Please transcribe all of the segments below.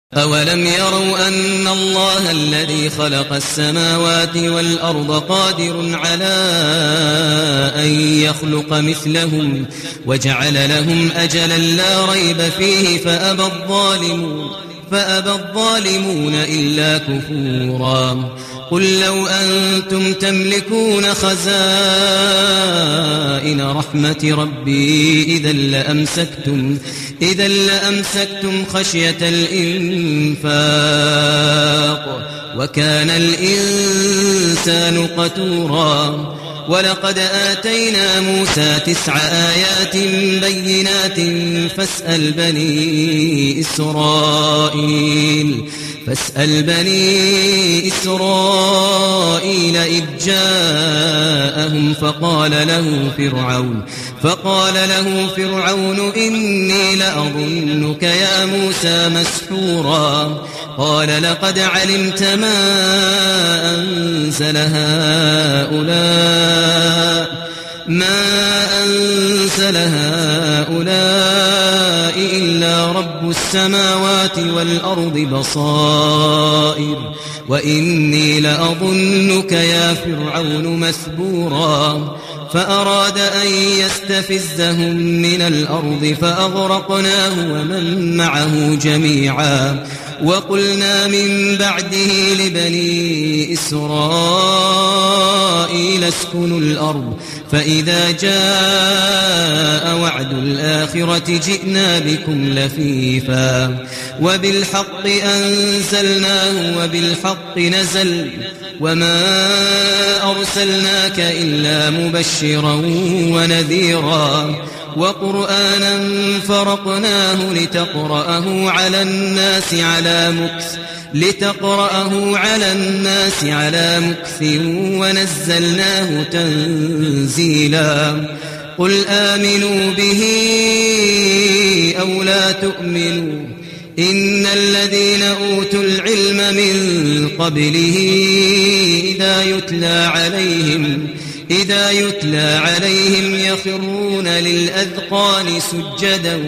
أولم يروا أن الله الذي خلق السماوات والأرض قادر على أن يخلق مثلهم وجعل لهم أجلا لا ريب فيه فأبى الظالمون إلا كفورا. قل لو أنتم تملكون خزائن رحمة ربي إذا لأمسكتم خشية الإنفاق وكان الإنسان قتورا. ولقد آتينا موسى 9 آيات بينات فاسأل بني إسرائيل إذ جاءهم فقال له فرعون إني لأظنك يا موسى مسحورا. قال لقد علمت ما أنزل هؤلاء إلا رب السماوات والأرض بصائر وإني لأظنك يا فرعون مثبورا. فأراد أن يستفزهم من الأرض فأغرقناه ومن معه جميعا. وقلنا من بعده لبني إسرائيل اسكنوا الأرض فإذا جاء وعد الآخرة جئنا بكم لفيفا. وبالحق أنزلناه وبالحق نزل وما أرسلناك إلا مبشرا ونذيرا. وقرآنا فرقناه لتقرأه على الناس على مكث ونزلناه تنزيلا. قل آمنوا به أو لا تؤمنوا إن الذين أوتوا العلم من قبله إذا يتلى عليهم يخرون للأذقان سجدا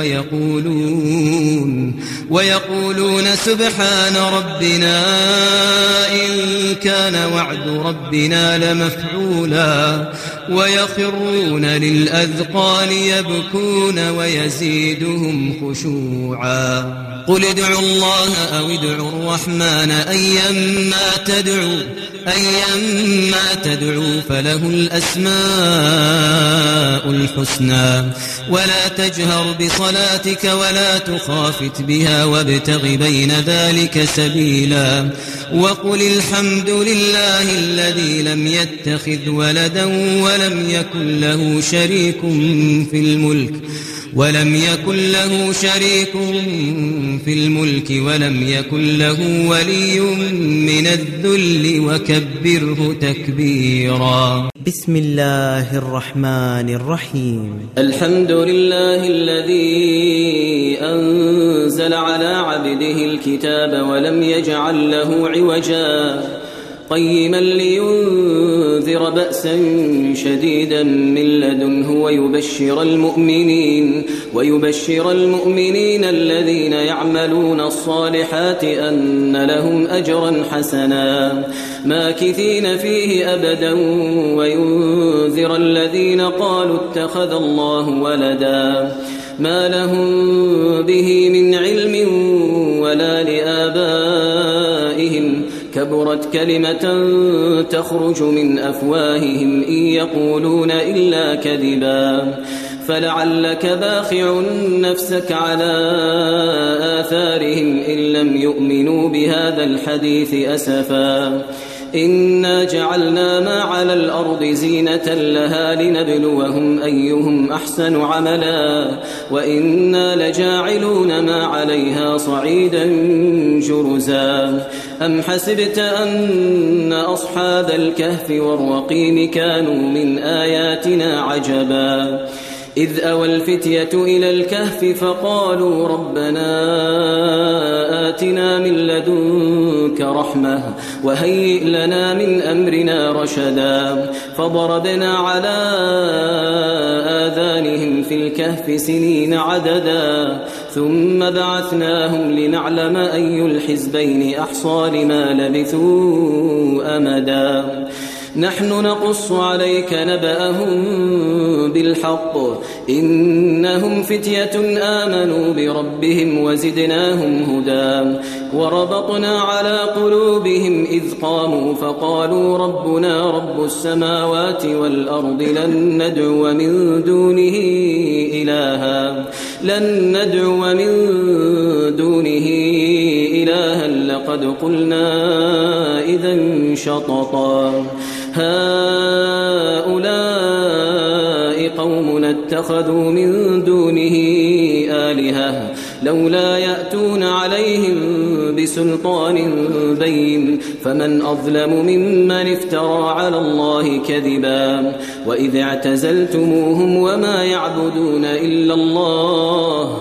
ويقولون سبحان ربنا إن كان وعد ربنا لمفعولا. ويخرون للأذقان يبكون ويزيدهم خشوعا. قل ادعوا الله أو ادعوا الرحمن أيما تدعوا فله الأسماء الحسنى. ولا تجهر بصلاتك ولا تخافت بها وابتغ بين ذلك سبيلا. وقل الحمد لله الذي لم يتخذ ولدا ولم يكن له شريك في الملك ولم يكن له ولي من الذل وكبره تكبيرا. بسم الله الرحمن الرحيم. الحمد لله الذي أنزل على عبده الكتاب ولم يجعل له عوجا قيما لينذر بأسا شديدا من لدنه ويبشر المؤمنين الذين يعملون الصالحات أن لهم أجرا حسنا ماكثين فيه أبدا وينذر الذين قالوا اتخذ الله ولدا ما لهم به من علم ولا لآبائهم كبرت كلمة تخرج من أفواههم إن يقولون إلا كذبا. فلعلك باخع نفسك على آثارهم إن لم يؤمنوا بهذا الحديث أسفا. إنا جعلنا ما على الأرض زينة لها لنبلوهم أيهم أحسن عملا وإنا لجاعلون ما عليها صعيدا جرزا. أم حسبت أن أصحاب الكهف والرقيم كانوا من آياتنا عجبا إذ أوى الفتية إلى الكهف فقالوا ربنا آتنا من لدنك منك رحمة وهيئ لنا من أمرنا رشدا فضربنا على آذانهم في الكهف سنين عددا ثم بعثناهم لنعلم أي الحزبين أحصى لما لبثوا أمدا نحن نقص عليك نبأهم بالحق إنهم فتية آمنوا بربهم وزدناهم هدى وربطنا على قلوبهم إذ قاموا فقالوا ربنا رب السماوات والأرض لن ندعو من دونه إلها لقد قلنا إذا شططا هؤلاء قوم اتخذوا من دونه آلهة لولا يأتون عليهم بسلطان بين فمن أظلم ممن افترى على الله كذبا وإذ اعتزلتموهم وما يعبدون إلا الله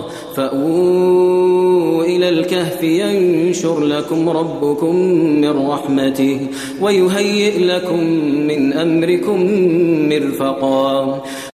فأووا إلى الكهف ينشر لكم ربكم من رحمته ويهيئ لكم من أمركم مرفقا